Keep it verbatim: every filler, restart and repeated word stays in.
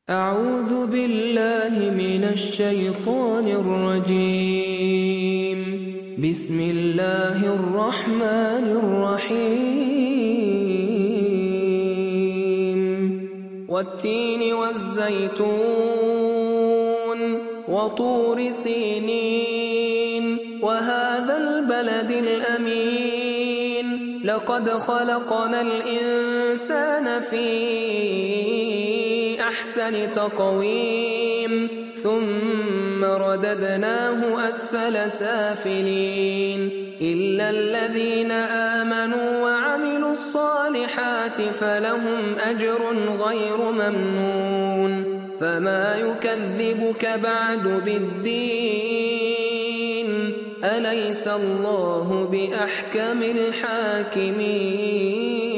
أعوذ بالله من الشيطان الرجيم. بسم الله الرحمن الرحيم. والتين والزيتون وطور سينين وهذا البلد الأمين لقد خلقنا الإنسان في أحسن تقويم ثم رددناه أسفل سافلين إلا الذين آمنوا وعملوا الصالحات فلهم أجر غير ممنون. فما يكذبك بعد بالدين أليس الله بأحكم الحاكمين؟